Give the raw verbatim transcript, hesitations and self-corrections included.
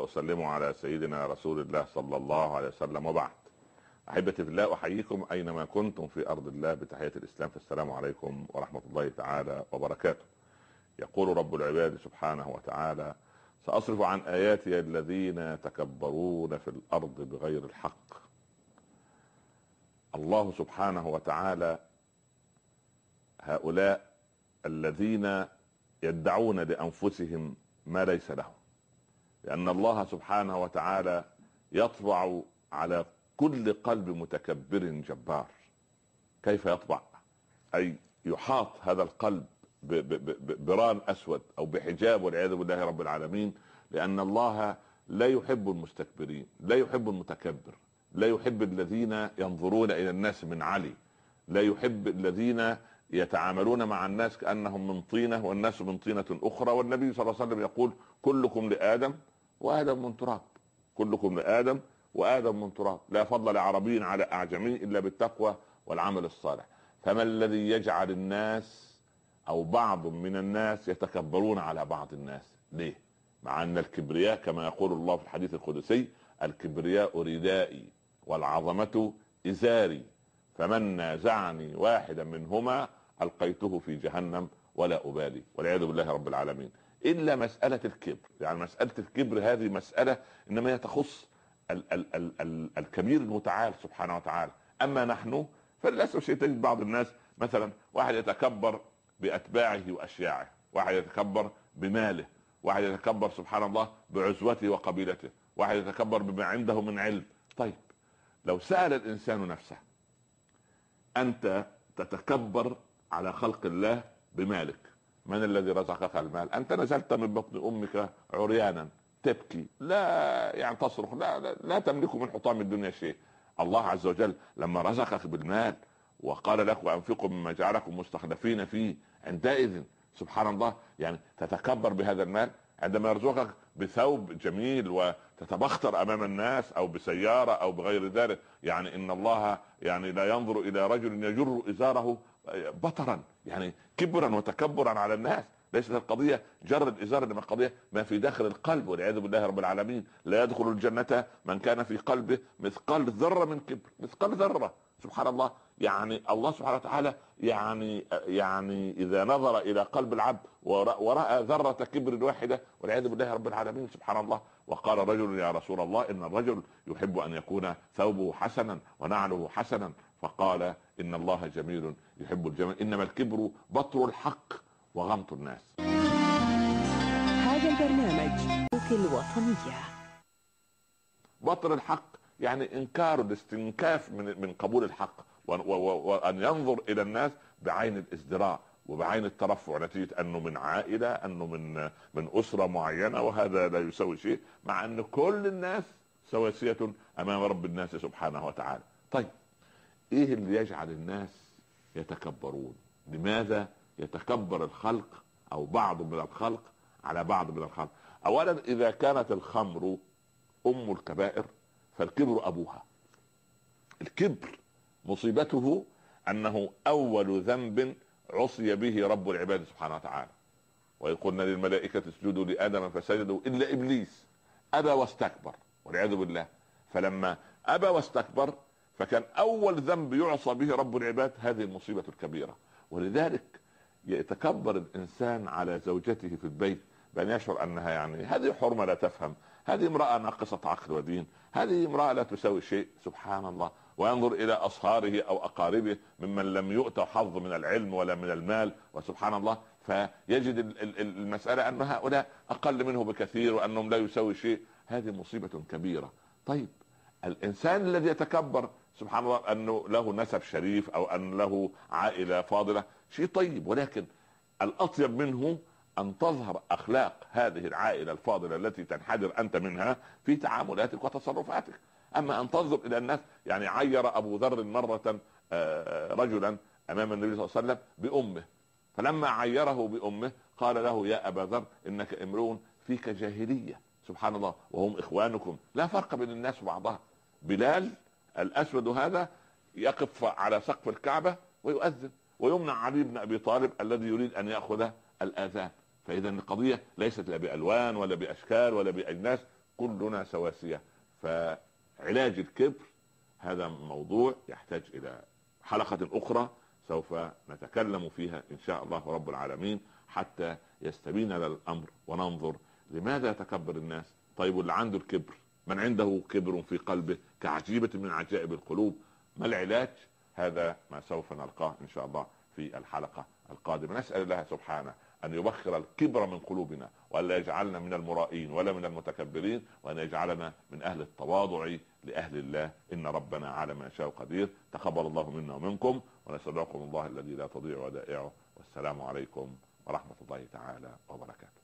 وأسلم على سيدنا رسول الله صلى الله عليه وسلم، وبعد. أحبتي في الله، أحييكم أينما كنتم في أرض الله بتحية الإسلام، فالسلام عليكم ورحمة الله تعالى وبركاته. يقول رب العباد سبحانه وتعالى: سأصرف عن آياتي الذين يتكبرون في الأرض بغير الحق. الله سبحانه وتعالى هؤلاء الذين يدعون لأنفسهم ما ليس لهم، لأن الله سبحانه وتعالى يطبع على كل قلب متكبر جبار. كيف يطبع؟ أي يحاط هذا القلب بران أسود أو بحجاب والعياذ بالله رب العالمين، لأن الله لا يحب المستكبرين، لا يحب المتكبر، لا يحب الذين ينظرون إلى الناس من علي، لا يحب الذين يتعاملون مع الناس كأنهم من طينة والناس من طينة أخرى. والنبي صلى الله عليه وسلم يقول: كلكم لآدم وآدم من تراب، كلكم لآدم وآدم من تراب، لا فضل لعربي على أعجمي إلا بالتقوى والعمل الصالح. فما الذي يجعل الناس أو بعض من الناس يتكبرون على بعض الناس؟ ليه؟ مع أن الكبرياء كما يقول الله في الحديث القدسي: الكبرياء ردائي والعظمة إزاري، فمن نازعني واحدا منهما ألقيته في جهنم ولا أبالي، والعياذ بالله رب العالمين. إلا مسألة الكبر، يعني مسألة الكبر هذه مسألة إنما هي تخص ال- ال- ال- ال- الكبير المتعال سبحانه وتعالى. أما نحن فللأسف شيء، تجد بعض الناس مثلا واحد يتكبر بأتباعه وأشياعه، واحد يتكبر بماله، واحد يتكبر سبحان الله بعزوته وقبيلته، واحد يتكبر بما عنده من علم. طيب لو سأل الإنسان نفسه: أنت تتكبر على خلق الله بمالك، من الذي رزقك المال؟ أنت نزلت من بطن أمك عريانا تبكي، لا يعني تصرخ، لا, لا, لا تملك من حطام الدنيا شيء. الله عز وجل لما رزقك بالمال وقال لك: وأنفقوا مما جعلكم مستخلفين فيه، عندئذ سبحان الله يعني تتكبر بهذا المال. عندما يرزقك بثوب جميل وتتبختر امام الناس او بسيارة او بغير ذلك، يعني ان الله يعني لا ينظر الى رجل يجر ازاره بطرا، يعني كبرا وتكبرا على الناس. ليست القضية جر الازار، انما القضية ما في داخل القلب، والعياذ بالله رب العالمين. لا يدخل الجنة من كان في قلبه مثقال ذرة من كبر، مثقال ذرة، سبحان الله. يعني الله سبحانه وتعالى يعني يعني اذا نظر الى قلب العبد ورأى ذرة كبر واحدة، والعياذ بالله رب العالمين، سبحان الله. وقال رجل: يا رسول الله، ان الرجل يحب ان يكون ثوبه حسنا ونعله حسنا، فقال: ان الله جميل يحب الجمال، انما الكبر بطر الحق وغمط الناس. هذا البرنامج في الوطنية. بطر الحق يعني انكار الاستنكاف من من قبول الحق، وان ينظر الى الناس بعين الازدراء وبعين الترفع، نتيجة انه من عائلة، انه من من اسرة معينة، وهذا لا يسوي شيء، مع ان كل الناس سواسية امام رب الناس سبحانه وتعالى. طيب ايه اللي يجعل الناس يتكبرون؟ لماذا يتكبر الخلق او بعض من الخلق على بعض من الخلق؟ اولا، اذا كانت الخمر ام الكبائر فالكبر ابوها. الكبر مصيبته انه اول ذنب عصي به رب العباد سبحانه وتعالى. وإذ قلنا للملائكة اسجدوا لآدم فسجدوا إلا إبليس أبى واستكبر، والعياذ بالله. فلما أبى واستكبر فكان أول ذنب يعصى به رب العباد هذه المصيبة الكبيرة. ولذلك يتكبر الإنسان على زوجته في البيت بأن يشعر أنها يعني هذه حرمة لا تفهم، هذه امرأة ناقصة عقل ودين، هذه امرأة لا تساوي شيء، سبحان الله. وينظر إلى أصهاره أو أقاربه ممن لم يؤت حظ من العلم ولا من المال، وسبحان الله فيجد المسألة أن هؤلاء أقل منه بكثير وأنهم لا يساوي شيء. هذه مصيبة كبيرة. طيب الإنسان الذي يتكبر سبحان الله أنه له نسب شريف أو أن له عائلة فاضلة، شيء طيب، ولكن الأطيب منه أن تظهر أخلاق هذه العائلة الفاضلة التي تنحدر أنت منها في تعاملاتك وتصرفاتك. أما أن تنظر إلى الناس، يعني عير أبو ذر مرة رجلا أمام النبي صلى الله عليه وسلم بأمه، فلما عيره بأمه قال له: يا أبا ذر إنك امرؤ فيك جاهلية، سبحان الله، وهم إخوانكم، لا فرق بين الناس وبعضها. بلال الأسود هذا يقف على سقف الكعبة ويؤذن، ويمنع علي بن أبي طالب الذي يريد أن يأخذ الآذان. فإذا القضية ليست لا بألوان ولا بأشكال ولا بأجناس، كلنا سواسية. فعلاج الكبر هذا موضوع يحتاج إلى حلقة أخرى سوف نتكلم فيها إن شاء الله رب العالمين، حتى يستبين لنا الأمر وننظر لماذا يتكبر الناس. طيب واللي عنده الكبر، من عنده كبر في قلبه كعجيبة من عجائب القلوب، ما العلاج؟ هذا ما سوف نلقاه إن شاء الله في الحلقة القادمة. نسأل الله سبحانه أن يبخر الكبر من قلوبنا، وألا يجعلنا من المرائين ولا من المتكبرين، وأن يجعلنا من أهل التواضع لأهل الله. إن ربنا على ما يشاء قدير. تقبل الله منا ومنكم، ونستودعكم الله الذي لا تضيع ودائعه، والسلام عليكم ورحمة الله تعالى وبركاته.